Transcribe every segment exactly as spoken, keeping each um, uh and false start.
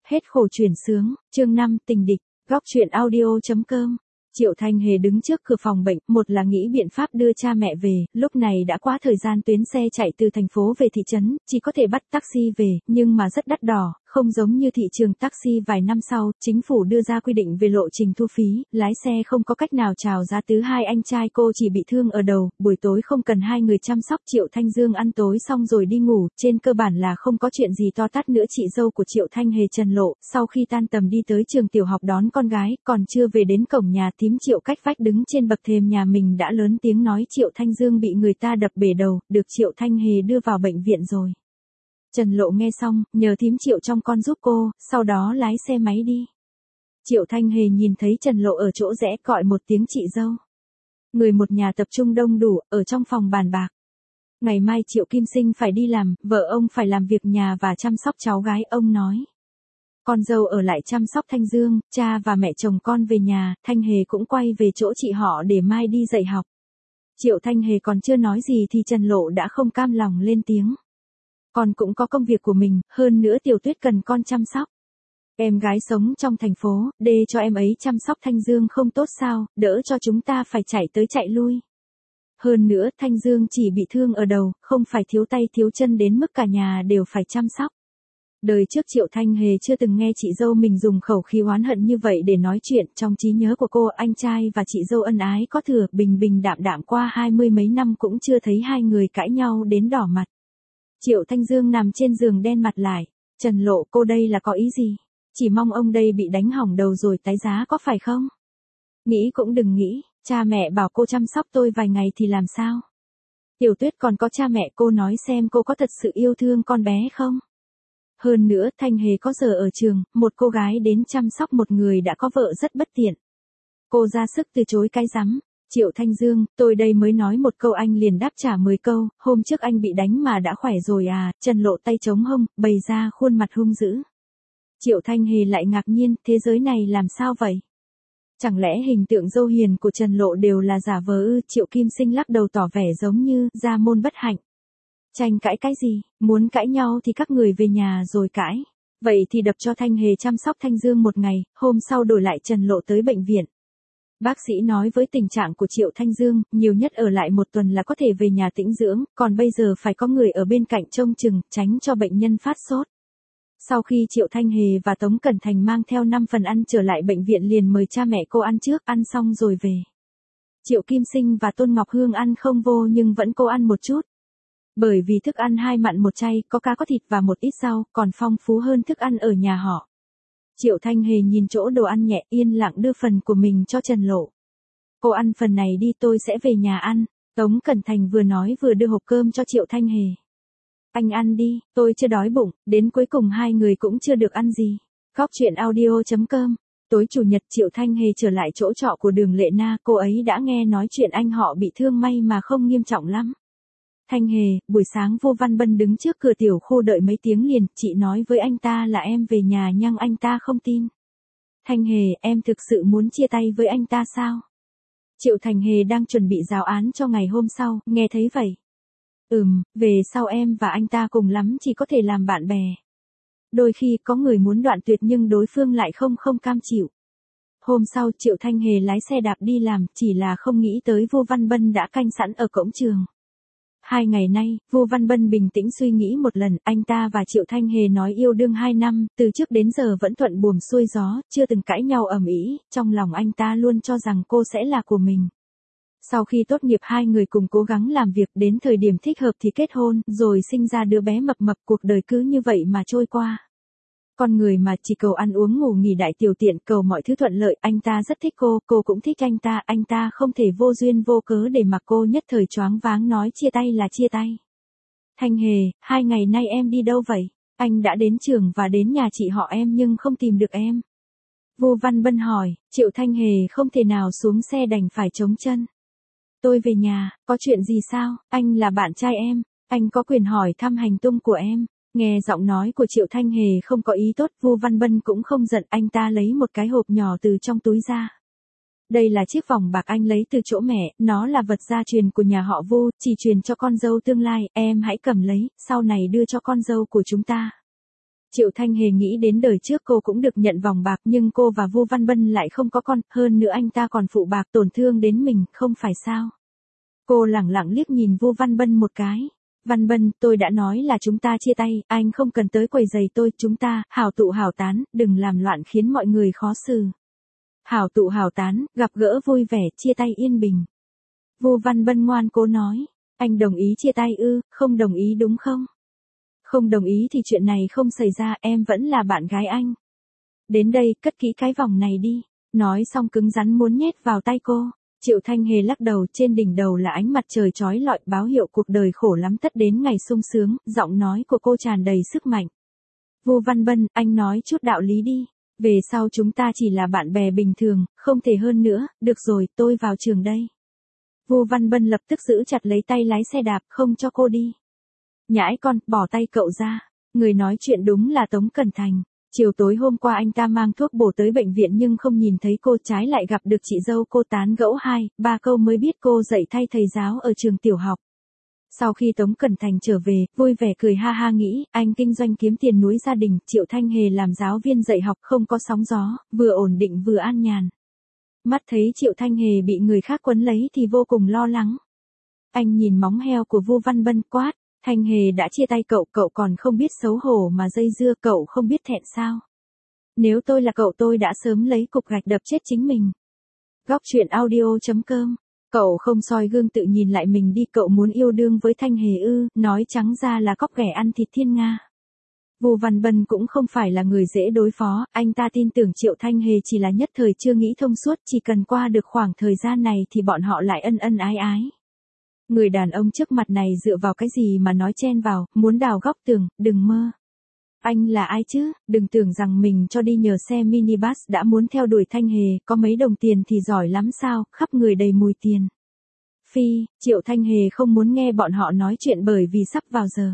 Hết khổ chuyển sướng, chương năm, tình địch, góc truyện audio chấm com. Triệu Thanh Hề đứng trước cửa phòng bệnh, một là nghĩ biện pháp đưa cha mẹ về, lúc này đã quá thời gian tuyến xe chạy từ thành phố về thị trấn, chỉ có thể bắt taxi về, nhưng mà rất đắt đỏ, không giống như thị trường taxi vài năm sau, chính phủ đưa ra quy định về lộ trình thu phí, lái xe không có cách nào chào giá. Thứ hai, anh trai cô chỉ bị thương ở đầu, buổi tối không cần hai người chăm sóc. Triệu Thanh Dương ăn tối xong rồi đi ngủ, trên cơ bản là không có chuyện gì to tát nữa. Chị dâu của Triệu Thanh Hề Trần Lộ, sau khi tan tầm đi tới trường tiểu học đón con gái, còn chưa về đến cổng nhà, thím Triệu cách vách đứng trên bậc thềm nhà mình đã lớn tiếng nói Triệu Thanh Dương bị người ta đập bể đầu, được Triệu Thanh Hề đưa vào bệnh viện rồi. Trần Lộ nghe xong, nhờ thím Triệu trong con giúp cô, sau đó lái xe máy đi. Triệu Thanh Hề nhìn thấy Trần Lộ ở chỗ rẽ, gọi một tiếng chị dâu. Người một nhà tập trung đông đủ, ở trong phòng bàn bạc. Ngày mai Triệu Kim Sinh phải đi làm, vợ ông phải làm việc nhà và chăm sóc cháu gái, ông nói. Con dâu ở lại chăm sóc Thanh Dương, cha và mẹ chồng con về nhà, Thanh Hề cũng quay về chỗ chị họ để mai đi dạy học. Triệu Thanh Hề còn chưa nói gì thì Trần Lộ đã không cam lòng lên tiếng. Con cũng có công việc của mình, hơn nữa Tiểu Tuyết cần con chăm sóc. Em gái sống trong thành phố, để cho em ấy chăm sóc Thanh Dương không tốt sao, đỡ cho chúng ta phải chạy tới chạy lui. Hơn nữa, Thanh Dương chỉ bị thương ở đầu, không phải thiếu tay thiếu chân đến mức cả nhà đều phải chăm sóc. Đời trước Triệu Thanh Hề chưa từng nghe chị dâu mình dùng khẩu khí oán hận như vậy để nói chuyện. Trong trí nhớ của cô, anh trai và chị dâu ân ái có thừa, bình bình đạm đạm qua hai mươi mấy năm cũng chưa thấy hai người cãi nhau đến đỏ mặt. Triệu Thanh Dương nằm trên giường đen mặt lại. Trần Lộ, cô đây là có ý gì? Chỉ mong ông đây bị đánh hỏng đầu rồi tái giá có phải không? Nghĩ cũng đừng nghĩ, cha mẹ bảo cô chăm sóc tôi vài ngày thì làm sao? Tiểu Tuyết còn có cha mẹ, cô nói xem cô có thật sự yêu thương con bé không? Hơn nữa, Thanh Hề có giờ ở trường, một cô gái đến chăm sóc một người đã có vợ rất bất tiện. Cô ra sức từ chối cái rắm. Triệu Thanh Dương, tôi đây mới nói một câu anh liền đáp trả mười câu, hôm trước anh bị đánh mà đã khỏe rồi à? Trần Lộ tay chống hông, bày ra khuôn mặt hung dữ. Triệu Thanh Hề lại ngạc nhiên, thế giới này làm sao vậy? Chẳng lẽ hình tượng dâu hiền của Trần Lộ đều là giả vờ ư? Triệu Kim Sinh lắc đầu tỏ vẻ giống như gia môn bất hạnh. Tranh cãi cái gì, muốn cãi nhau thì các người về nhà rồi cãi. Vậy thì đập cho Thanh Hề chăm sóc Thanh Dương một ngày, hôm sau đổi lại Trần Lộ tới bệnh viện. Bác sĩ nói với tình trạng của Triệu Thanh Dương, nhiều nhất ở lại một tuần là có thể về nhà tĩnh dưỡng, còn bây giờ phải có người ở bên cạnh trông chừng, tránh cho bệnh nhân phát sốt. Sau khi Triệu Thanh Hề và Tống Cẩn Thành mang theo năm phần ăn trở lại bệnh viện liền mời cha mẹ cô ăn trước, ăn xong rồi về. Triệu Kim Sinh và Tôn Ngọc Hương ăn không vô nhưng vẫn cố ăn một chút. Bởi vì thức ăn hai mặn một chay, có cá có thịt và một ít rau, còn phong phú hơn thức ăn ở nhà họ. Triệu Thanh Hề nhìn chỗ đồ ăn nhẹ, yên lặng đưa phần của mình cho Trần Lộ. Cô ăn phần này đi, tôi sẽ về nhà ăn. Tống Cẩn Thành vừa nói vừa đưa hộp cơm cho Triệu Thanh Hề. Anh ăn đi, tôi chưa đói bụng, đến cuối cùng hai người cũng chưa được ăn gì. Góc truyện audio chấm com. Tối chủ nhật Triệu Thanh Hề trở lại chỗ trọ của Đường Lệ Na, cô ấy đã nghe nói chuyện anh họ bị thương, may mà không nghiêm trọng lắm. Thanh Hề, buổi sáng Vô Văn Bân đứng trước cửa tiểu khu đợi mấy tiếng liền, chị nói với anh ta là em về nhà nhưng anh ta không tin. Thanh Hề, em thực sự muốn chia tay với anh ta sao? Triệu Thanh Hề đang chuẩn bị giáo án cho ngày hôm sau, nghe thấy vậy. Ừm, về sau em và anh ta cùng lắm chỉ có thể làm bạn bè. Đôi khi có người muốn đoạn tuyệt nhưng đối phương lại không không cam chịu. Hôm sau Triệu Thanh Hề lái xe đạp đi làm, chỉ là không nghĩ tới Vô Văn Bân đã canh sẵn ở cổng trường. Hai ngày nay, Vô Văn Bân bình tĩnh suy nghĩ một lần, anh ta và Triệu Thanh Hề nói yêu đương hai năm, từ trước đến giờ vẫn thuận buồm xuôi gió, chưa từng cãi nhau ầm ĩ, trong lòng anh ta luôn cho rằng cô sẽ là của mình. Sau khi tốt nghiệp hai người cùng cố gắng làm việc, đến thời điểm thích hợp thì kết hôn, rồi sinh ra đứa bé mập mập, cuộc đời cứ như vậy mà trôi qua. Con người mà chỉ cầu ăn uống ngủ nghỉ đại tiểu tiện, cầu mọi thứ thuận lợi, anh ta rất thích cô, cô cũng thích anh ta, anh ta không thể vô duyên vô cớ để mặc cô nhất thời choáng váng nói chia tay là chia tay. Thanh Hề, hai ngày nay em đi đâu vậy? Anh đã đến trường và đến nhà chị họ em nhưng không tìm được em. Vô Văn Bân hỏi, Triệu Thanh Hề không thể nào xuống xe đành phải chống chân. Tôi về nhà, có chuyện gì sao? Anh là bạn trai em, anh có quyền hỏi thăm hành tung của em. Nghe giọng nói của Triệu Thanh Hề không có ý tốt, Vô Văn Bân cũng không giận, anh ta lấy một cái hộp nhỏ từ trong túi ra. Đây là chiếc vòng bạc anh lấy từ chỗ mẹ, nó là vật gia truyền của nhà họ Vô, chỉ truyền cho con dâu tương lai, em hãy cầm lấy, sau này đưa cho con dâu của chúng ta. Triệu Thanh Hề nghĩ đến đời trước cô cũng được nhận vòng bạc nhưng cô và Vu Văn Bân lại không có con, hơn nữa anh ta còn phụ bạc tổn thương đến mình, không phải sao. Cô lẳng lặng liếc nhìn Vu Văn Bân một cái. Văn Bân, tôi đã nói là chúng ta chia tay, anh không cần tới quấy rầy tôi, chúng ta, hảo tụ hảo tán, đừng làm loạn khiến mọi người khó xử. Hảo tụ hảo tán, gặp gỡ vui vẻ, chia tay yên bình. Vu Văn Bân ngoan cố nói, anh đồng ý chia tay ư, không đồng ý đúng không? Không đồng ý thì chuyện này không xảy ra, em vẫn là bạn gái anh. Đến đây, cất kỹ cái vòng này đi. Nói xong cứng rắn muốn nhét vào tay cô. Triệu Thanh Hề lắc đầu, trên đỉnh đầu là ánh mặt trời chói lọi, báo hiệu cuộc đời khổ lắm tất đến ngày sung sướng, giọng nói của cô tràn đầy sức mạnh. Vu Văn Bân, anh nói chút đạo lý đi. Về sau chúng ta chỉ là bạn bè bình thường, không thể hơn nữa, được rồi, tôi vào trường đây. Vu Văn Bân lập tức giữ chặt lấy tay lái xe đạp, không cho cô đi. Nhãi con, bỏ tay cậu ra. Người nói chuyện đúng là Tống Cẩn Thành. Chiều tối hôm qua anh ta mang thuốc bổ tới bệnh viện nhưng không nhìn thấy cô, trái lại gặp được chị dâu cô tán gẫu hai, ba câu mới biết cô dạy thay thầy giáo ở trường tiểu học. Sau khi Tống Cẩn Thành trở về, vui vẻ cười ha ha nghĩ, anh kinh doanh kiếm tiền núi gia đình, Triệu Thanh Hề làm giáo viên dạy học không có sóng gió, vừa ổn định vừa an nhàn. Mắt thấy Triệu Thanh Hề bị người khác quấn lấy thì vô cùng lo lắng. Anh nhìn móng heo của Vu Văn Bân quát. Thanh Hề đã chia tay cậu, cậu còn không biết xấu hổ mà dây dưa, cậu không biết thẹn sao? Nếu tôi là cậu tôi đã sớm lấy cục gạch đập chết chính mình. Góc truyện audio chấm com. Cậu không soi gương tự nhìn lại mình đi, cậu muốn yêu đương với Thanh Hề ư, nói trắng ra là cóc ghẻ ăn thịt thiên nga. Vu Văn Bân cũng không phải là người dễ đối phó, anh ta tin tưởng Triệu Thanh Hề chỉ là nhất thời chưa nghĩ thông suốt, chỉ cần qua được khoảng thời gian này thì bọn họ lại ân ân ái ái. Người đàn ông trước mặt này dựa vào cái gì mà nói chen vào, muốn đào góc tường, đừng mơ. Anh là ai chứ, đừng tưởng rằng mình cho đi nhờ xe minibus đã muốn theo đuổi Thanh Hề, có mấy đồng tiền thì giỏi lắm sao, khắp người đầy mùi tiền. Phi, Triệu Thanh Hề không muốn nghe bọn họ nói chuyện bởi vì sắp vào giờ.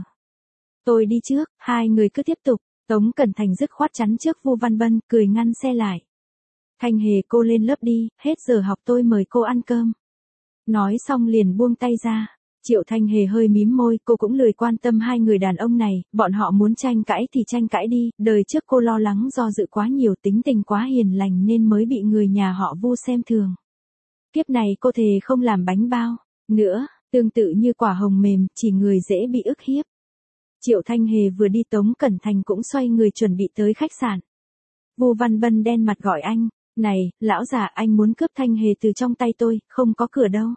Tôi đi trước, hai người cứ tiếp tục, Tống Cẩn Thành dứt khoát chắn trước Vu Văn Bân, cười ngăn xe lại. Thanh Hề cô lên lớp đi, hết giờ học tôi mời cô ăn cơm. Nói xong liền buông tay ra. Triệu Thanh Hề hơi mím môi, cô cũng lười quan tâm hai người đàn ông này, bọn họ muốn tranh cãi thì tranh cãi đi, đời trước cô lo lắng do dự quá nhiều, tính tình quá hiền lành nên mới bị người nhà họ Vu xem thường. Kiếp này cô thề không làm bánh bao nữa, tương tự như quả hồng mềm, chỉ người dễ bị ức hiếp. Triệu Thanh Hề vừa đi Tống Cẩn Thành cũng xoay người chuẩn bị tới khách sạn. Vu Văn Bân đen mặt gọi anh. Này, lão già, anh muốn cướp Thanh Hề từ trong tay tôi, không có cửa đâu.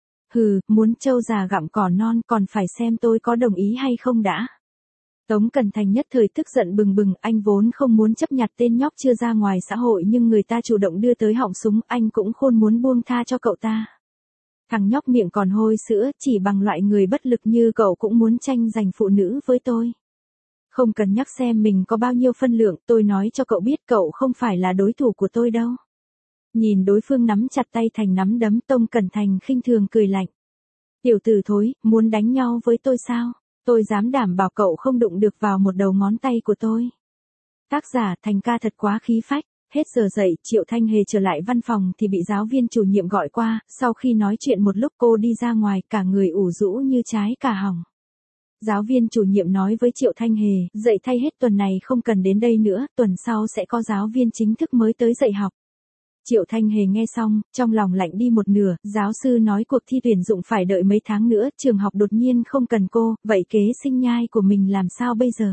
Hừ, muốn trâu già gặm cỏ non còn phải xem tôi có đồng ý hay không đã. Tống Cẩn Thành nhất thời tức giận bừng bừng, anh vốn không muốn chấp nhặt tên nhóc chưa ra ngoài xã hội nhưng người ta chủ động đưa tới họng súng, anh cũng khôn muốn buông tha cho cậu ta. Thằng nhóc miệng còn hôi sữa, chỉ bằng loại người bất lực như cậu cũng muốn tranh giành phụ nữ với tôi. Không cần nhắc xem mình có bao nhiêu phân lượng, tôi nói cho cậu biết cậu không phải là đối thủ của tôi đâu. Nhìn đối phương nắm chặt tay thành nắm đấm, Tống Cẩn Thành khinh thường cười lạnh. Tiểu tử thối, muốn đánh nhau với tôi sao? Tôi dám đảm bảo cậu không đụng được vào một đầu ngón tay của tôi. Tác giả Thành ca thật quá khí phách. Hết giờ dậy, Triệu Thanh Hề trở lại văn phòng thì bị giáo viên chủ nhiệm gọi qua, sau khi nói chuyện một lúc cô đi ra ngoài, cả người ủ rũ như trái cà hỏng. Giáo viên chủ nhiệm nói với Triệu Thanh Hề, dạy thay hết tuần này không cần đến đây nữa, tuần sau sẽ có giáo viên chính thức mới tới dạy học. Triệu Thanh Hề nghe xong, trong lòng lạnh đi một nửa, giáo sư nói cuộc thi tuyển dụng phải đợi mấy tháng nữa, trường học đột nhiên không cần cô, vậy kế sinh nhai của mình làm sao bây giờ?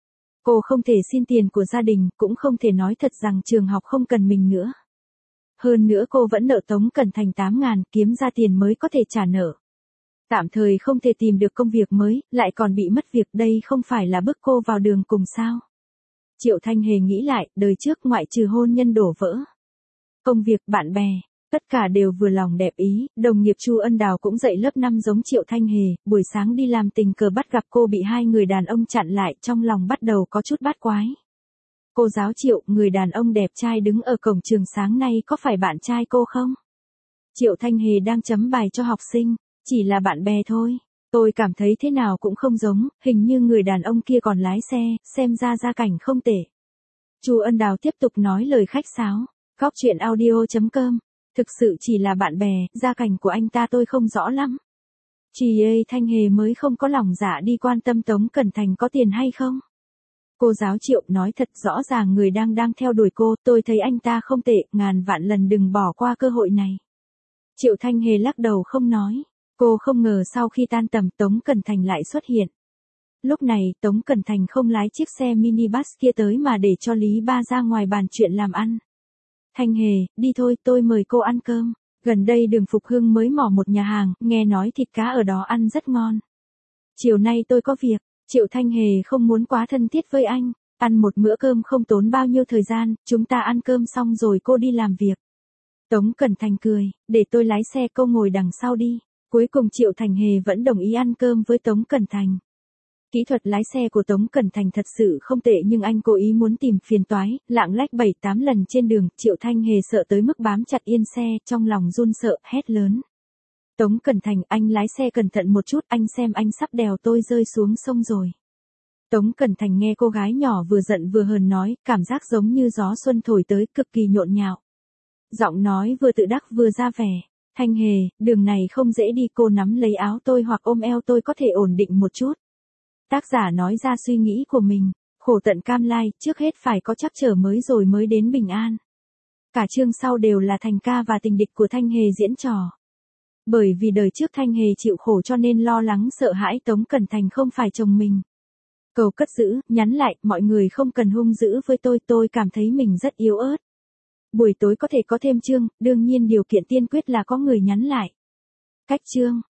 Cô không thể xin tiền của gia đình, cũng không thể nói thật rằng trường học không cần mình nữa. Hơn nữa cô vẫn nợ Tống Cẩn Thành tám ngàn, kiếm ra tiền mới có thể trả nợ. Tạm thời không thể tìm được công việc mới, lại còn bị mất việc, đây không phải là bức cô vào đường cùng sao? Triệu Thanh Hề nghĩ lại, đời trước ngoại trừ hôn nhân đổ vỡ. Công việc, bạn bè, tất cả đều vừa lòng đẹp ý, đồng nghiệp Chu Ân Đào cũng dạy lớp năm giống Triệu Thanh Hề, buổi sáng đi làm tình cờ bắt gặp cô bị hai người đàn ông chặn lại, trong lòng bắt đầu có chút bát quái. Cô giáo Triệu, người đàn ông đẹp trai đứng ở cổng trường sáng nay có phải bạn trai cô không? Triệu Thanh Hề đang chấm bài cho học sinh, chỉ là bạn bè thôi. Tôi cảm thấy thế nào cũng không giống, hình như người đàn ông kia còn lái xe, xem ra gia cảnh không tệ. Chu Ân Đào tiếp tục nói lời khách sáo. Góc truyện audio chấm com. Thực sự chỉ là bạn bè, gia cảnh của anh ta tôi không rõ lắm. Chị ơi, Thanh Hề mới không có lòng dạ đi quan tâm Tống Cẩn Thành có tiền hay không. Cô giáo Triệu nói thật rõ ràng người đang đang theo đuổi cô, tôi thấy anh ta không tệ, ngàn vạn lần đừng bỏ qua cơ hội này. Triệu Thanh Hề lắc đầu không nói. Cô không ngờ sau khi tan tầm Tống Cẩn Thành lại xuất hiện. Lúc này Tống Cẩn Thành không lái chiếc xe minibus kia tới mà để cho Lý Ba ra ngoài bàn chuyện làm ăn. Thanh Hề, đi thôi tôi mời cô ăn cơm. Gần đây đường Phục Hưng mới mở một nhà hàng, nghe nói thịt cá ở đó ăn rất ngon. Chiều nay tôi có việc, Triệu Thanh Hề không muốn quá thân thiết với anh. Ăn một bữa cơm không tốn bao nhiêu thời gian, chúng ta ăn cơm xong rồi cô đi làm việc. Tống Cẩn Thành cười, để tôi lái xe cô ngồi đằng sau đi. Cuối cùng Triệu Thanh Hề vẫn đồng ý ăn cơm với Tống Cẩn Thành. Kỹ thuật lái xe của Tống Cẩn Thành thật sự không tệ nhưng anh cố ý muốn tìm phiền toái, lạng lách bảy tám lần trên đường, Triệu Thanh Hề sợ tới mức bám chặt yên xe, trong lòng run sợ, hét lớn. Tống Cẩn Thành, anh lái xe cẩn thận một chút, anh xem anh sắp đèo tôi rơi xuống sông rồi. Tống Cẩn Thành nghe cô gái nhỏ vừa giận vừa hờn nói, cảm giác giống như gió xuân thổi tới, cực kỳ nhộn nhạo. Giọng nói vừa tự đắc vừa ra vẻ. Thanh Hề, đường này không dễ đi, cô nắm lấy áo tôi hoặc ôm eo tôi có thể ổn định một chút. Tác giả nói ra suy nghĩ của mình, khổ tận cam lai, trước hết phải có trắc trở mới rồi mới đến bình an. Cả chương sau đều là Thành ca và tình địch của Thanh Hề diễn trò. Bởi vì đời trước Thanh Hề chịu khổ cho nên lo lắng sợ hãi Tống Cẩn Thành không phải chồng mình. Cầu cất giữ, nhắn lại, mọi người không cần hung dữ với tôi, tôi cảm thấy mình rất yếu ớt. Buổi tối có thể có thêm chương, đương nhiên điều kiện tiên quyết là có người nhắn lại. Cách chương.